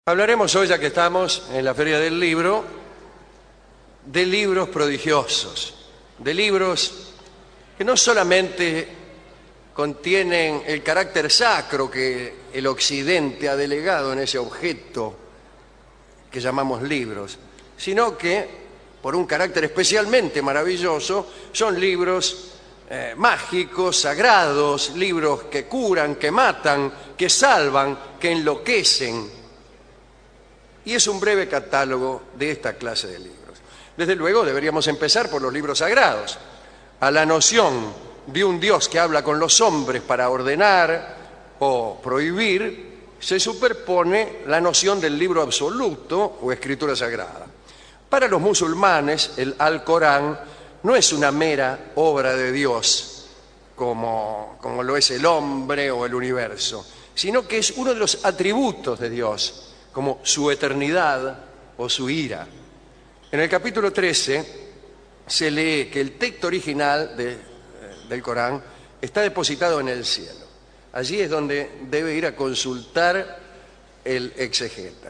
Hablaremos hoy, ya que estamos en la Feria del Libro, de libros prodigiosos, de libros que no solamente contienen el carácter sacro que el Occidente ha delegado en ese objeto que llamamos libros, sino que, por un carácter especialmente maravilloso, son libros mágicos, sagrados, libros que curan, que matan, que salvan, que enloquecen. Y es un breve catálogo de esta clase de libros. Desde luego deberíamos empezar por los libros sagrados. A la noción de un Dios que habla con los hombres para ordenar o prohibir, se superpone la noción del libro absoluto o escritura sagrada. Para los musulmanes, el Alcorán no es una mera obra de Dios, como lo es el hombre o el universo, sino que es uno de los atributos de Dios, como su eternidad o su ira. En el capítulo 13 se lee que el texto original del Corán está depositado en el cielo. Allí es donde debe ir a consultar el exegeta.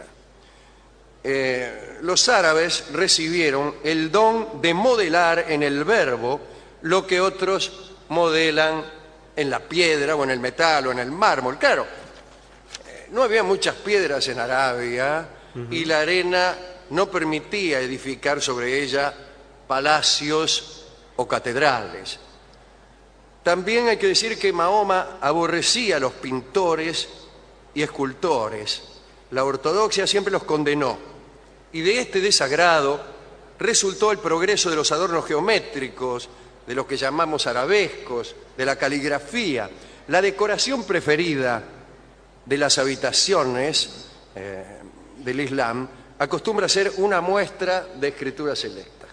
Los árabes recibieron el don de modelar en el verbo lo que otros modelan en la piedra o en el metal o en el mármol. Claro, no había muchas piedras en Arabia y la arena no permitía edificar sobre ella palacios o catedrales. También hay que decir que Mahoma aborrecía a los pintores y escultores. La ortodoxia siempre los condenó. Y de este desagrado resultó el progreso de los adornos geométricos, de los que llamamos arabescos, de la caligrafía. La decoración preferida de las habitaciones del Islam acostumbra a ser una muestra de escritura selecta.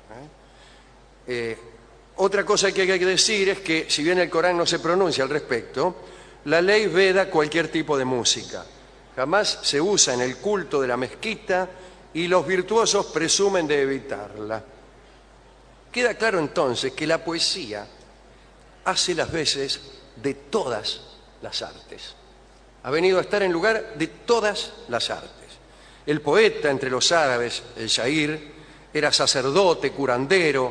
Otra cosa que hay que decir es que, si bien el Corán no se pronuncia al respecto, la ley veda cualquier tipo de música. Jamás se usa en el culto de la mezquita y los virtuosos presumen de evitarla. Queda claro entonces que la poesía hace las veces de todas las artes. Ha venido a estar en lugar de todas las artes. El poeta entre los árabes, el shair, era sacerdote, curandero,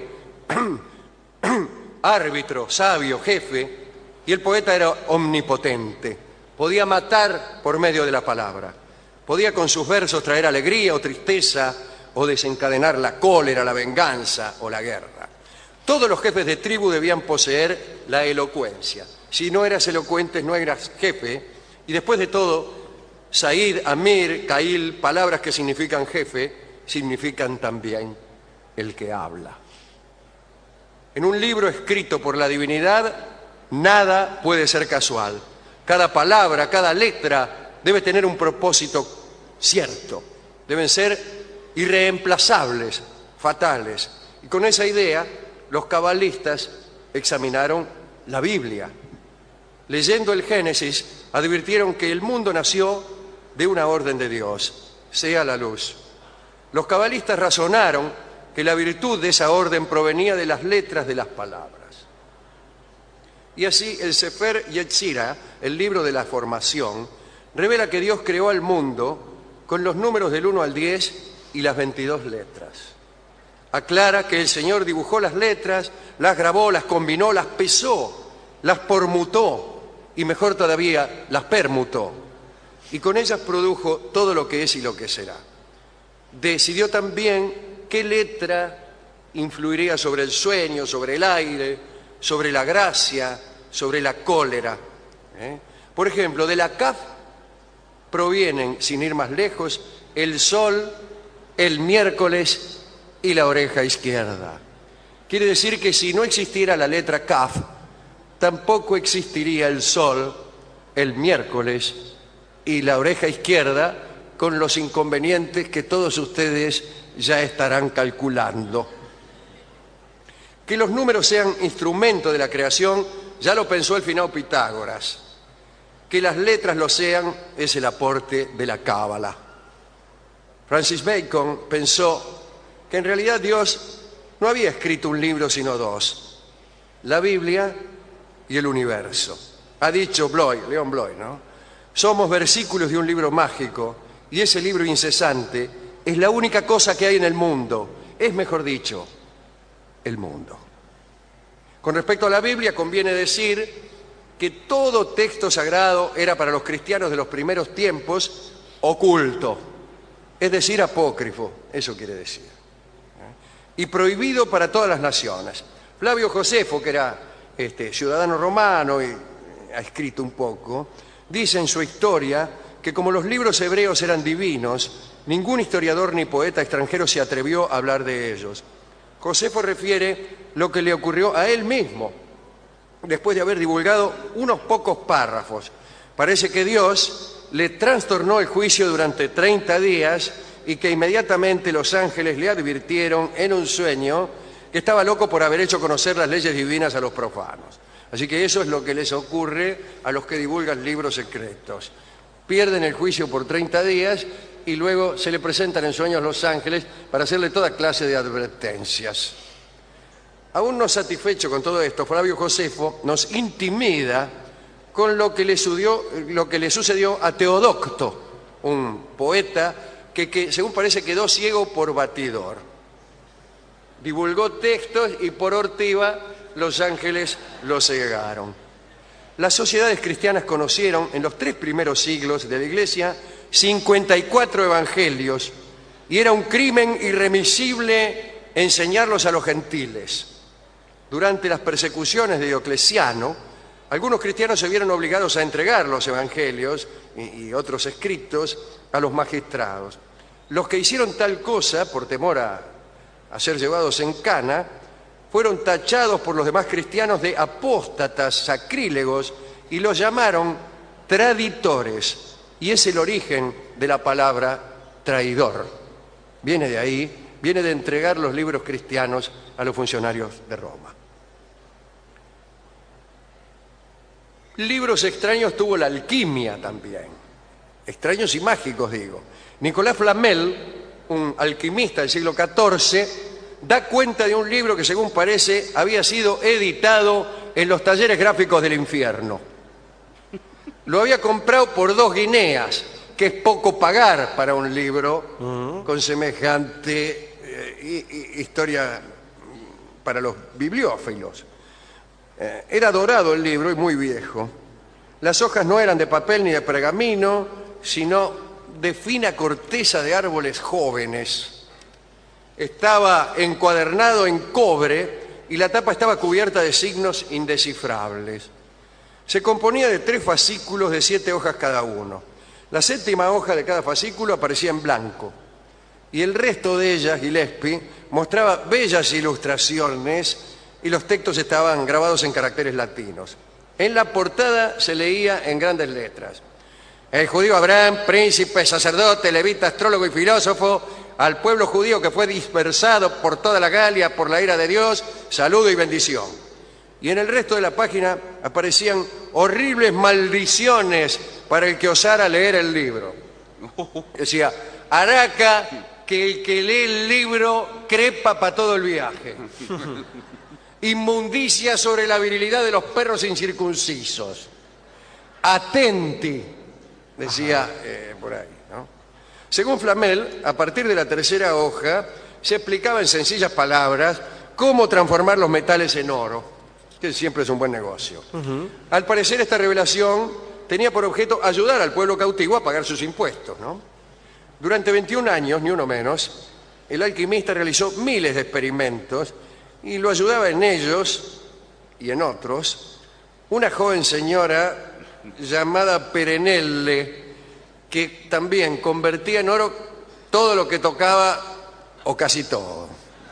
árbitro, sabio, jefe, y el poeta era omnipotente. Podía matar por medio de la palabra. Podía con sus versos traer alegría o tristeza o desencadenar la cólera, la venganza o la guerra. Todos los jefes de tribu debían poseer la elocuencia. Si no eras elocuente, no eras jefe. Y después de todo, Said, Amir, Kail, palabras que significan jefe, significan también el que habla. En un libro escrito por la divinidad, nada puede ser casual. Cada palabra, cada letra debe tener un propósito cierto. Deben ser irreemplazables, fatales. Y con esa idea, los cabalistas examinaron la Biblia. Leyendo el Génesis, advirtieron que el mundo nació de una orden de Dios, sea la luz. Los cabalistas razonaron que la virtud de esa orden provenía de las letras de las palabras. Y así el Sefer Yetzirah, el libro de la formación, revela que Dios creó al mundo con los números del 1 al 10 y las 22 letras. Aclara que el Señor dibujó las letras, las grabó, las combinó, las pesó, las pormutó, y mejor todavía, las permutó, y con ellas produjo todo lo que es y lo que será. Decidió también qué letra influiría sobre el sueño, sobre el aire, sobre la gracia, sobre la cólera. Por ejemplo, de la Kaf provienen, sin ir más lejos, el sol, el miércoles y la oreja izquierda. Quiere decir que si no existiera la letra Kaf, tampoco existiría el sol, el miércoles y la oreja izquierda, con los inconvenientes que todos ustedes ya estarán calculando. Que los números sean instrumento de la creación, ya lo pensó el finado Pitágoras. Que las letras lo sean es el aporte de la Cábala. Francis Bacon pensó que en realidad Dios no había escrito un libro sino dos: la Biblia y el universo. Ha dicho León Bloy, ¿no? Somos versículos de un libro mágico y ese libro incesante es la única cosa que hay en el mundo. Es, mejor dicho, el mundo. Con respecto a la Biblia, conviene decir que todo texto sagrado era para los cristianos de los primeros tiempos oculto, es decir, apócrifo, eso quiere decir, y prohibido para todas las naciones. Flavio Josefo, que era ciudadano romano y ha escrito un poco, dice en su historia que como los libros hebreos eran divinos, ningún historiador ni poeta extranjero se atrevió a hablar de ellos. Josefo refiere lo que le ocurrió a él mismo, después de haber divulgado unos pocos párrafos. Parece que Dios le trastornó el juicio durante 30 días y que inmediatamente los ángeles le advirtieron en un sueño que estaba loco por haber hecho conocer las leyes divinas a los profanos. Así que eso es lo que les ocurre a los que divulgan libros secretos. Pierden el juicio por 30 días y luego se le presentan en sueños los ángeles para hacerle toda clase de advertencias. Aún no satisfecho con todo esto, Flavio Josefo nos intimida con lo que le sucedió a Teodocto, un poeta que según parece quedó ciego por batidor. Divulgó textos y por ortiva los ángeles lo cegaron. Las sociedades cristianas conocieron en los 3 primeros siglos de la Iglesia 54 evangelios y era un crimen irremisible enseñarlos a los gentiles. Durante las persecuciones de Diocleciano, algunos cristianos se vieron obligados a entregar los evangelios y otros escritos a los magistrados. Los que hicieron tal cosa, por temor a ser llevados en cana, fueron tachados por los demás cristianos de apóstatas, sacrílegos, y los llamaron traditores. Y es el origen de la palabra traidor. Viene de ahí, viene de entregar los libros cristianos a los funcionarios de Roma. Libros extraños tuvo la alquimia también. Extraños y mágicos, digo. Nicolas Flamel, un alquimista del siglo XIV, da cuenta de un libro que, según parece, había sido editado en los talleres gráficos del infierno. Lo había comprado por 2 guineas, que es poco pagar para un libro con semejante historia para los bibliófilos. Era dorado el libro y muy viejo. Las hojas no eran de papel ni de pergamino, sino de fina corteza de árboles jóvenes. Estaba encuadernado en cobre y la tapa estaba cubierta de signos indescifrables. Se componía de 3 fascículos de 7 hojas cada uno. La 7ª hoja de cada fascículo aparecía en blanco y el resto de ellas, Gillespie, mostraba bellas ilustraciones y los textos estaban grabados en caracteres latinos. En la portada se leía en grandes letras: el judío Abraham, príncipe, sacerdote, levita, astrólogo y filósofo, al pueblo judío que fue dispersado por toda la Galia por la ira de Dios, saludo y bendición. Y en el resto de la página aparecían horribles maldiciones para el que osara leer el libro. Decía: Araca, que el que lee el libro crepa para todo el viaje. Inmundicia sobre la virilidad de los perros incircuncisos. Atenti, decía por ahí, ¿no? Según Flamel, a partir de la 3ª hoja, se explicaba en sencillas palabras cómo transformar los metales en oro, que siempre es un buen negocio. Al parecer, esta revelación tenía por objeto ayudar al pueblo cautivo a pagar sus impuestos, ¿no? Durante 21 años, ni uno menos, el alquimista realizó miles de experimentos y lo ayudaba en ellos y en otros una joven señora llamada Perenelle, que también convertía en oro todo lo que tocaba o casi todo.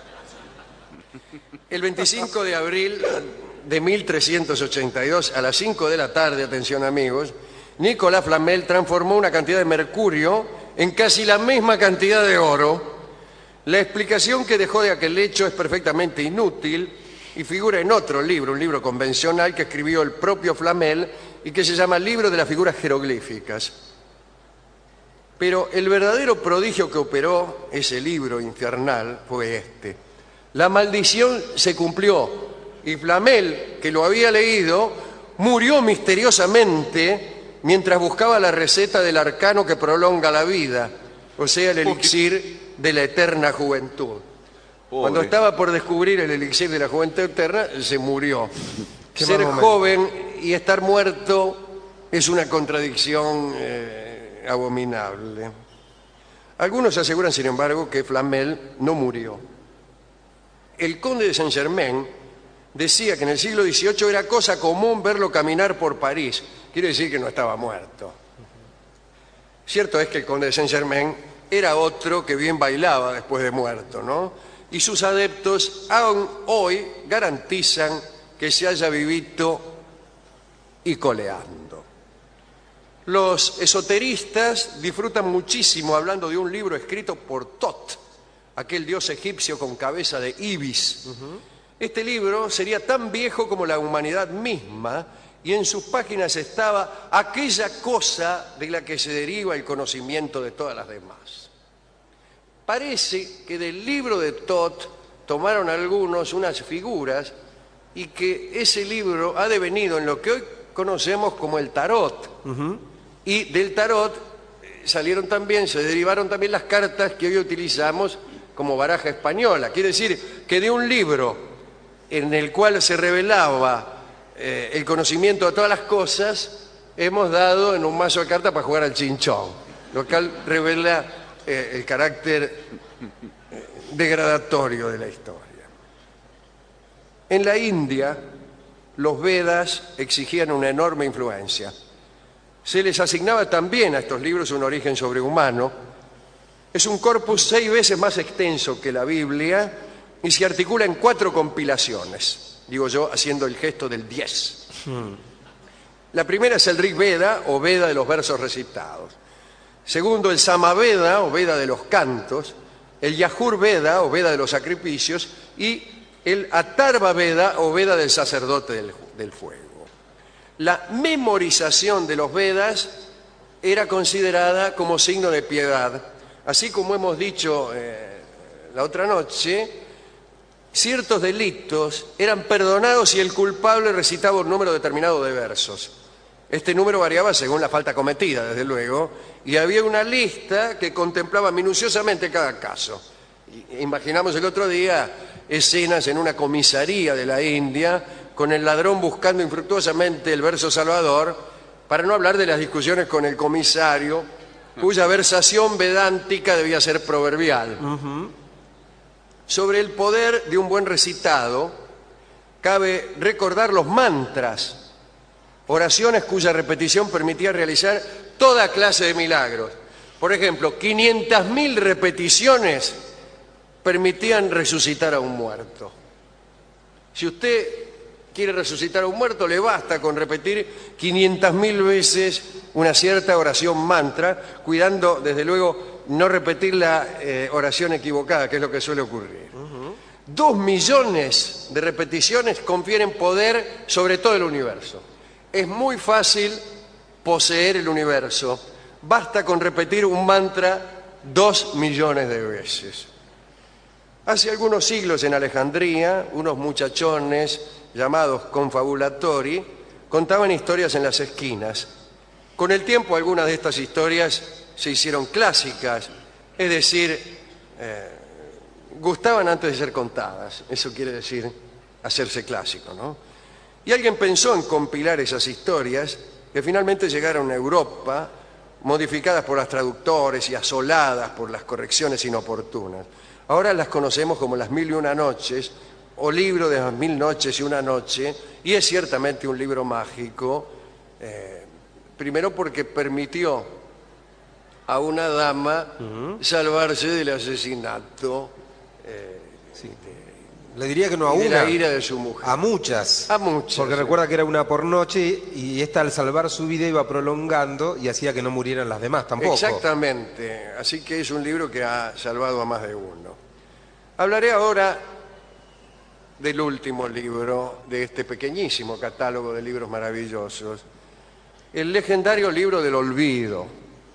El 25 de abril de 1382, a las 5 de la tarde, atención amigos, Nicolas Flamel transformó una cantidad de mercurio en casi la misma cantidad de oro. La explicación que dejó de aquel hecho es perfectamente inútil y figura en otro libro, un libro convencional que escribió el propio Flamel y que se llama Libro de las Figuras Jeroglíficas. Pero el verdadero prodigio que operó ese libro infernal fue este. La maldición se cumplió y Flamel, que lo había leído, murió misteriosamente mientras buscaba la receta del arcano que prolonga la vida, o sea, el elixir de la eterna juventud. Cuando estaba por descubrir el elixir de la juventud eterna, se murió. Ser joven y estar muerto es una contradicción abominable. Algunos aseguran, sin embargo, que Flamel no murió. El conde de Saint-Germain decía que en el siglo XVIII era cosa común verlo caminar por París. Quiere decir que no estaba muerto. Cierto es que el conde de Saint-Germain era otro que bien bailaba después de muerto, ¿no? Y sus adeptos aún hoy garantizan que se haya vivito y coleando. Los esoteristas disfrutan muchísimo hablando de un libro escrito por Tot, aquel dios egipcio con cabeza de ibis. Este libro sería tan viejo como la humanidad misma y en sus páginas estaba aquella cosa de la que se deriva el conocimiento de todas las demás. Parece que del libro de Tot tomaron algunos unas figuras y que ese libro ha devenido en lo que hoy conocemos como el tarot. Y del tarot se derivaron también las cartas que hoy utilizamos como baraja española. Quiere decir que de un libro en el cual se revelaba el conocimiento de todas las cosas, hemos dado en un mazo de cartas para jugar al chinchón, lo cual revela el carácter degradatorio de la historia. En la India, los Vedas exigían una enorme influencia. Se les asignaba también a estos libros un origen sobrehumano. Es un corpus 6 veces más extenso que la Biblia y se articula en 4 compilaciones. Digo yo, haciendo el gesto del 10. La primera es el Rig Veda, o Veda de los versos recitados. Segundo, el Samaveda, o Veda de los cantos. El Yajur Veda, o Veda de los sacrificios. Y el Atharva Veda, o Veda del sacerdote del fuego. La memorización de los Vedas era considerada como signo de piedad. Así como hemos dicho la otra noche, ciertos delitos eran perdonados si el culpable recitaba un número determinado de versos. Este número variaba según la falta cometida, desde luego, y había una lista que contemplaba minuciosamente cada caso. Imaginamos el otro día escenas en una comisaría de la India con el ladrón buscando infructuosamente el verso salvador, para no hablar de las discusiones con el comisario, cuya versación vedántica debía ser proverbial. Sobre el poder de un buen recitado, cabe recordar los mantras, oraciones cuya repetición permitía realizar toda clase de milagros. Por ejemplo, 500.000 repeticiones permitían resucitar a un muerto. Si usted quiere resucitar a un muerto, le basta con repetir 500.000 veces una cierta oración mantra, cuidando, desde luego, no repetir la oración equivocada, que es lo que suele ocurrir. 2 millones de repeticiones confieren poder sobre todo el universo. Es muy fácil poseer el universo. Basta con repetir un mantra 2 millones de veces. Hace algunos siglos en Alejandría, unos muchachones llamados confabulatori contaban historias en las esquinas. Con el tiempo algunas de estas historias se hicieron clásicas, es decir, gustaban antes de ser contadas. Eso quiere decir hacerse clásico, ¿no? Y alguien pensó en compilar esas historias que finalmente llegaron a Europa, modificadas por los traductores y asoladas por las correcciones inoportunas. Ahora las conocemos como las 1001 noches, o libro de las 1000 noches y una noche, y es ciertamente un libro mágico, primero porque permitió a una dama salvarse del asesinato, le diría que no a de una, la ira de su mujer. a muchas. A muchas. Porque recuerda que era una por noche y esta al salvar su vida iba prolongando y hacía que no murieran las demás tampoco. Exactamente, así que es un libro que ha salvado a más de uno. Hablaré ahora del último libro de este pequeñísimo catálogo de libros maravillosos, el legendario libro del olvido.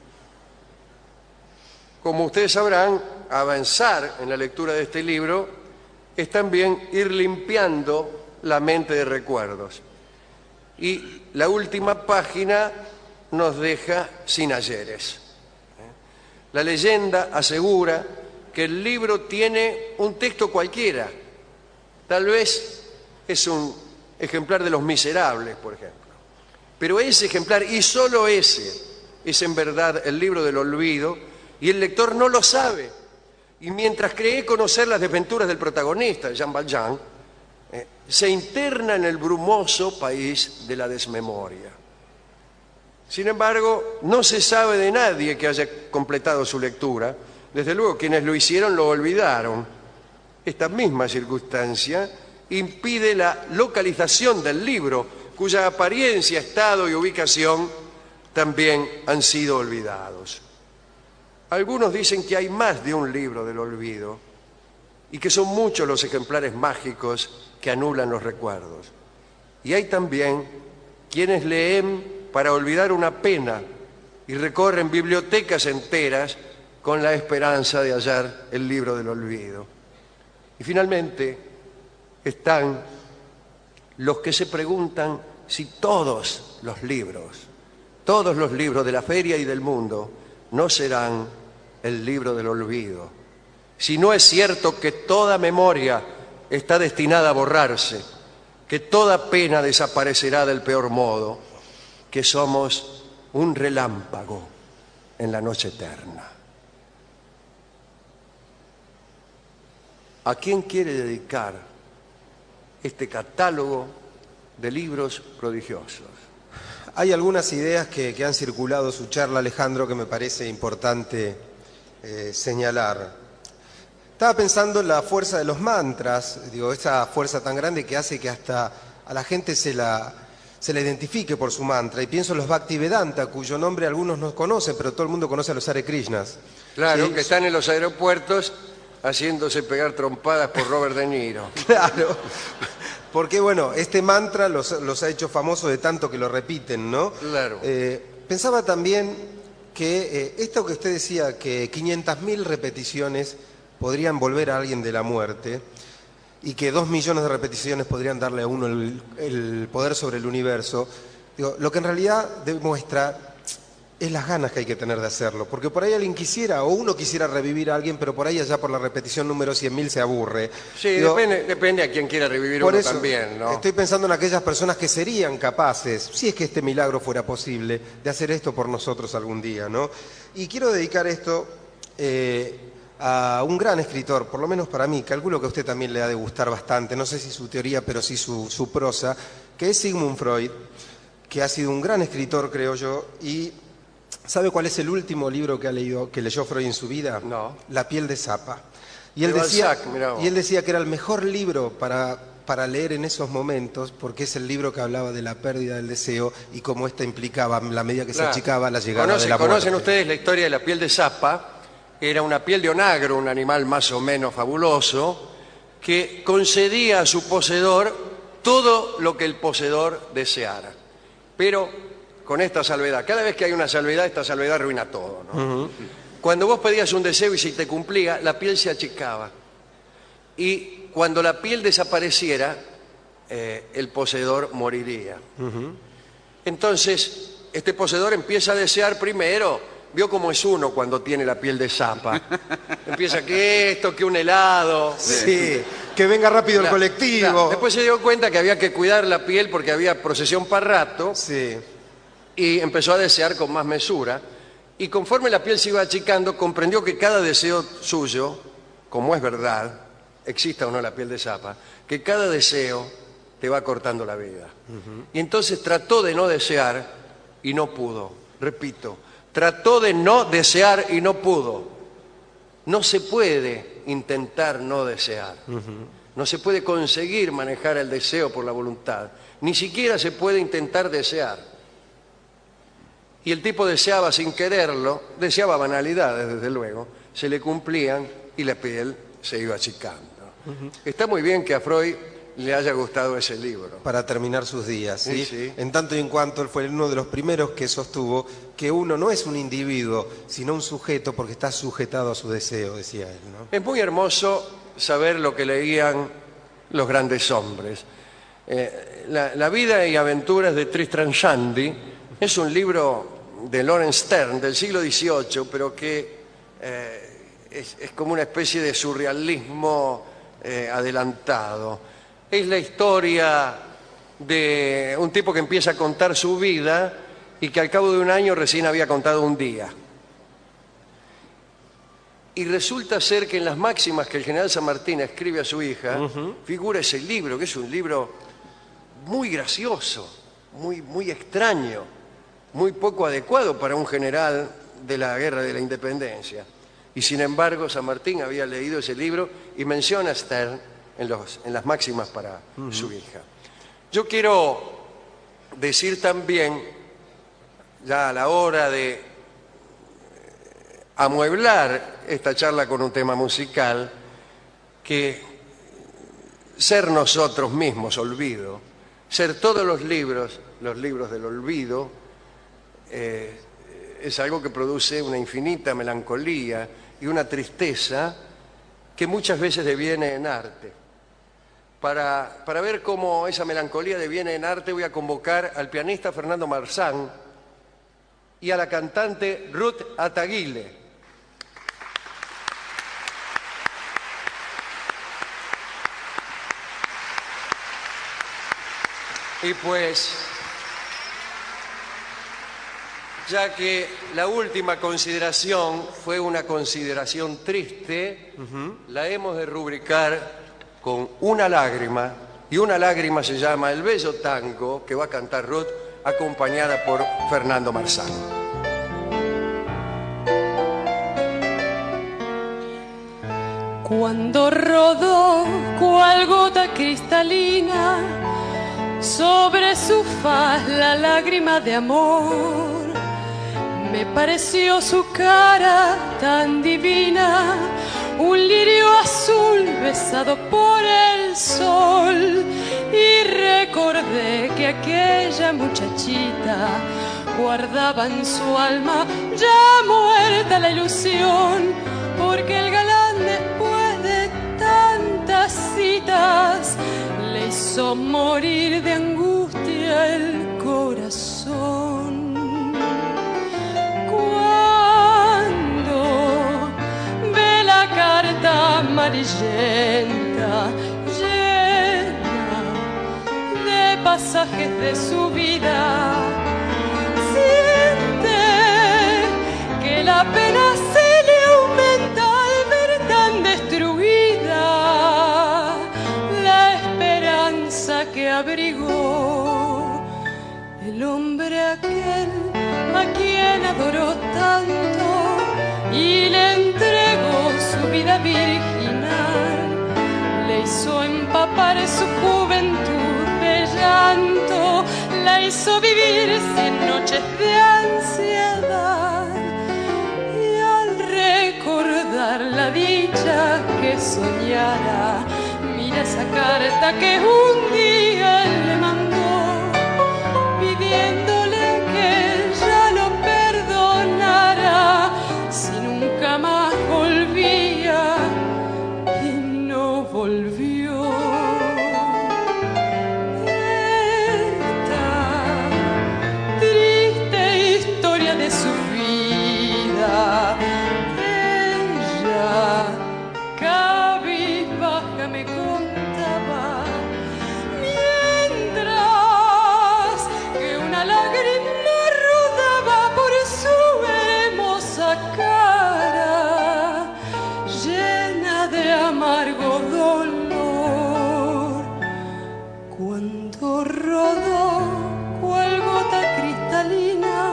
Como ustedes sabrán, avanzar en la lectura de este libro es también ir limpiando la mente de recuerdos. Y la última página nos deja sin ayeres. La leyenda asegura que el libro tiene un texto cualquiera. Tal vez es un ejemplar de Los Miserables, por ejemplo. Pero ese ejemplar, y solo ese, es en verdad el libro del olvido, y el lector no lo sabe. Y mientras cree conocer las desventuras del protagonista, Jean Valjean, se interna en el brumoso país de la desmemoria. Sin embargo, no se sabe de nadie que haya completado su lectura. Desde luego, quienes lo hicieron lo olvidaron. Esta misma circunstancia impide la localización del libro, cuya apariencia, estado y ubicación también han sido olvidados. Algunos dicen que hay más de un libro del olvido y que son muchos los ejemplares mágicos que anulan los recuerdos. Y hay también quienes leen para olvidar una pena y recorren bibliotecas enteras con la esperanza de hallar el libro del olvido. Y finalmente están los que se preguntan si todos los libros de la feria y del mundo no serán el libro del olvido. Si no es cierto que toda memoria está destinada a borrarse, que toda pena desaparecerá del peor modo, que somos un relámpago en la noche eterna. ¿A quién quiere dedicar este catálogo de libros prodigiosos? Hay algunas ideas que han circulado su charla, Alejandro, que me parece importante señalar. Estaba pensando en la fuerza de los mantras, esa fuerza tan grande que hace que hasta a la gente se la identifique por su mantra. Y pienso en los Bhaktivedanta, cuyo nombre algunos no conocen, pero todo el mundo conoce a los Hare Krishnas. Claro, ¿sí? Que están en los aeropuertos haciéndose pegar trompadas por Robert De Niro. Claro, porque bueno, este mantra los ha hecho famosos de tanto que lo repiten, ¿no? Claro. Pensaba también que esto que usted decía, que 500.000 repeticiones podrían volver a alguien de la muerte y que 2 millones de repeticiones podrían darle a uno el poder sobre el universo, lo que en realidad demuestra es las ganas que hay que tener de hacerlo, porque por ahí alguien quisiera, o uno quisiera revivir a alguien, pero por ahí allá por la repetición número 100.000 se aburre. Sí, depende a quien quiera revivir por uno eso, también, ¿no? Estoy pensando en aquellas personas que serían capaces, si es que este milagro fuera posible, de hacer esto por nosotros algún día, ¿no? Y quiero dedicar esto a un gran escritor, por lo menos para mí, calculo que a usted también le ha de gustar bastante, no sé si su teoría, pero sí su prosa, que es Sigmund Freud, que ha sido un gran escritor, creo yo, y ¿sabe cuál es el último libro que leyó Freud en su vida? No. La piel de Zapa. Y él decía que era el mejor libro para leer en esos momentos, porque es el libro que hablaba de la pérdida del deseo y cómo esta implicaba, la medida que se achicaba, la llegada de la muerte. ¿Conocen ustedes la historia de la piel de Zapa? Era una piel de onagro, un animal más o menos fabuloso, que concedía a su poseedor todo lo que el poseedor deseara. Pero con esta salvedad, cada vez que hay una salvedad, esta salvedad arruina todo, ¿no? Cuando vos pedías un deseo y si te cumplía, la piel se achicaba. Y cuando la piel desapareciera, el poseedor moriría. Entonces, este poseedor empieza a desear primero. Vio cómo es uno cuando tiene la piel de Zapa. Empieza que esto, que un helado. Sí, que venga rápido el colectivo. Después se dio cuenta que había que cuidar la piel porque había procesión para rato. Sí. Y empezó a desear con más mesura. Y conforme la piel se iba achicando, comprendió que cada deseo suyo, como es verdad, exista o no la piel de Zapa, que cada deseo te va cortando la vida. Y entonces trató de no desear y no pudo. Repito. Trató de no desear y no pudo. No se puede intentar no desear. No se puede conseguir manejar el deseo por la voluntad. Ni siquiera se puede intentar desear. Y el tipo deseaba sin quererlo, deseaba banalidades desde luego, se le cumplían y la piel se iba achicando. Está muy bien que a Freud le haya gustado ese libro. Para terminar sus días, ¿sí? Sí. En tanto y en cuanto él fue uno de los primeros que sostuvo que uno no es un individuo, sino un sujeto porque está sujetado a su deseo, decía él, ¿no? Es muy hermoso saber lo que leían los grandes hombres. La vida y aventuras de Tristram Shandy es un libro de Laurence Sterne del siglo XVIII, pero que es como una especie de surrealismo adelantado. Es la historia de un tipo que empieza a contar su vida y que al cabo de un año recién había contado un día. Y resulta ser que en las máximas que el general San Martín escribe a su hija, figura ese libro, que es un libro muy gracioso, muy extraño, muy poco adecuado para un general de la Guerra de la Independencia. Y sin embargo, San Martín había leído ese libro y menciona a Sterne en las máximas para su hija. Yo quiero decir también, ya a la hora de amueblar esta charla con un tema musical, que ser nosotros mismos olvido, ser todos los libros del olvido, es algo que produce una infinita melancolía y una tristeza que muchas veces deviene en arte. Para ver cómo esa melancolía deviene en arte, voy a convocar al pianista Fernando Marzán y a la cantante Ruth Ataguile. Y pues, ya que la última consideración fue una consideración triste, la hemos de rubricar con una lágrima, y una lágrima se llama El Bello Tango, que va a cantar Ruth, acompañada por Fernando Marzán. Cuando rodó cual gota cristalina sobre su faz la lágrima de amor, me pareció su cara tan divina, un lirio azul besado por el sol, y recordé que aquella muchachita guardaba en su alma ya muerta la ilusión, porque el galán después de tantas citas le hizo morir de angustia el corazón. Carta amarillenta llena de pasajes de su vida, siente que la pena se le aumenta al ver tan destruida la esperanza que abrigó el hombre aquel a quien adoró tanto y le entregó su vida virginal, le hizo empapar su juventud de llanto, la hizo vivir 100 noches de ansiedad, y al recordar la dicha que soñara, mira esa carta que un día le mandó, pidiéndole que ya lo perdonara, si nunca más volvía, y no volvió. Esta triste historia de su vida, ella cabizbaja me contaba, mientras que una lágrima rodaba por su hermosa cara, llena de amargo dolor. Cuando rodó cual gota cristalina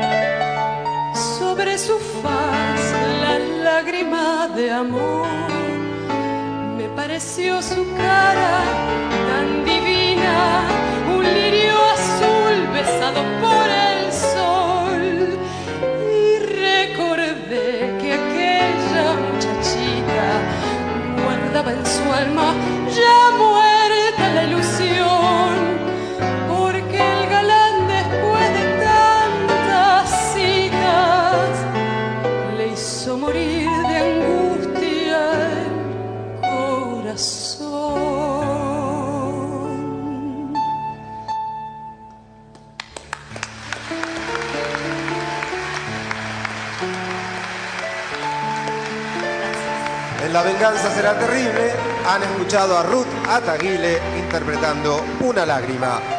sobre su faz la lágrima de amor, me pareció su cara tan divina, un lirio azul besado por el sol, y recordé que aquella muchachita guardaba en su alma ya muerta la ilusión, porque el galán después de tantas citas le hizo morir de angustia el corazón. En La venganza será terrible han escuchado a Ruth Ataguile interpretando Una lágrima.